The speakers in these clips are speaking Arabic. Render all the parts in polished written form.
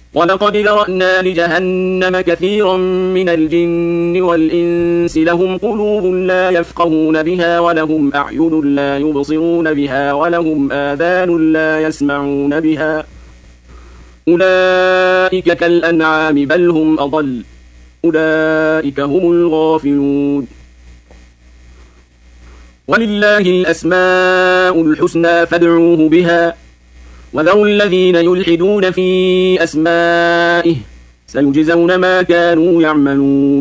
ولقد ذرأنا لجهنم كثيرا من الجن والإنس لهم قلوب لا يفقهون بها ولهم أعين لا يبصرون بها ولهم آذان لا يسمعون بها أولئك كالأنعام بل هم أضل أولئك هم الغافلون ولله الأسماء الحسنى فادعوه بها وذروا الذين يلحدون في أسمائه سيجزون ما كانوا يعملون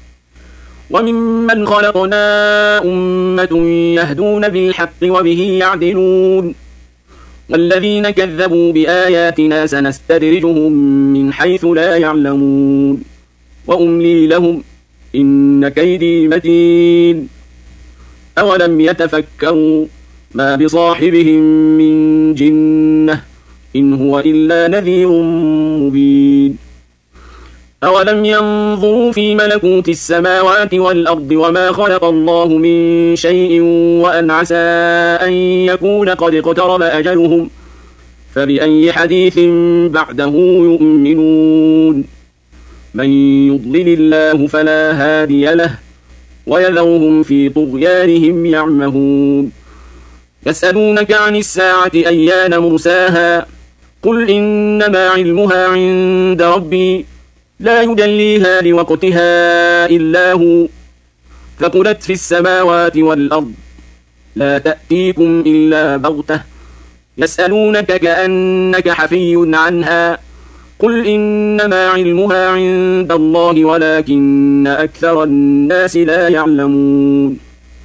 وممن خلقنا أمة يهدون بالحق وبه يعدلون والذين كذبوا بآياتنا سنستدرجهم من حيث لا يعلمون وأملي لهم إن كيدي متين أولم يتفكروا ما بصاحبهم من جنة إن هو إلا نذير مبين أولم ينظروا في ملكوت السماوات والأرض وما خلق الله من شيء وأن عسى أن يكون قد اقترب أجلهم فبأي حديث بعده يؤمنون من يضلل الله فلا هادي له ويذرهم في طغيانهم يعمهون يسألونك عن الساعة أيان مرساها قل إنما علمها عند ربي لا يجليها لوقتها إلا هو ثقلت في السماوات والأرض لا تأتيكم إلا بغتة يسألونك كأنك حفي عنها قل إنما علمها عند الله ولكن أكثر الناس لا يعلمون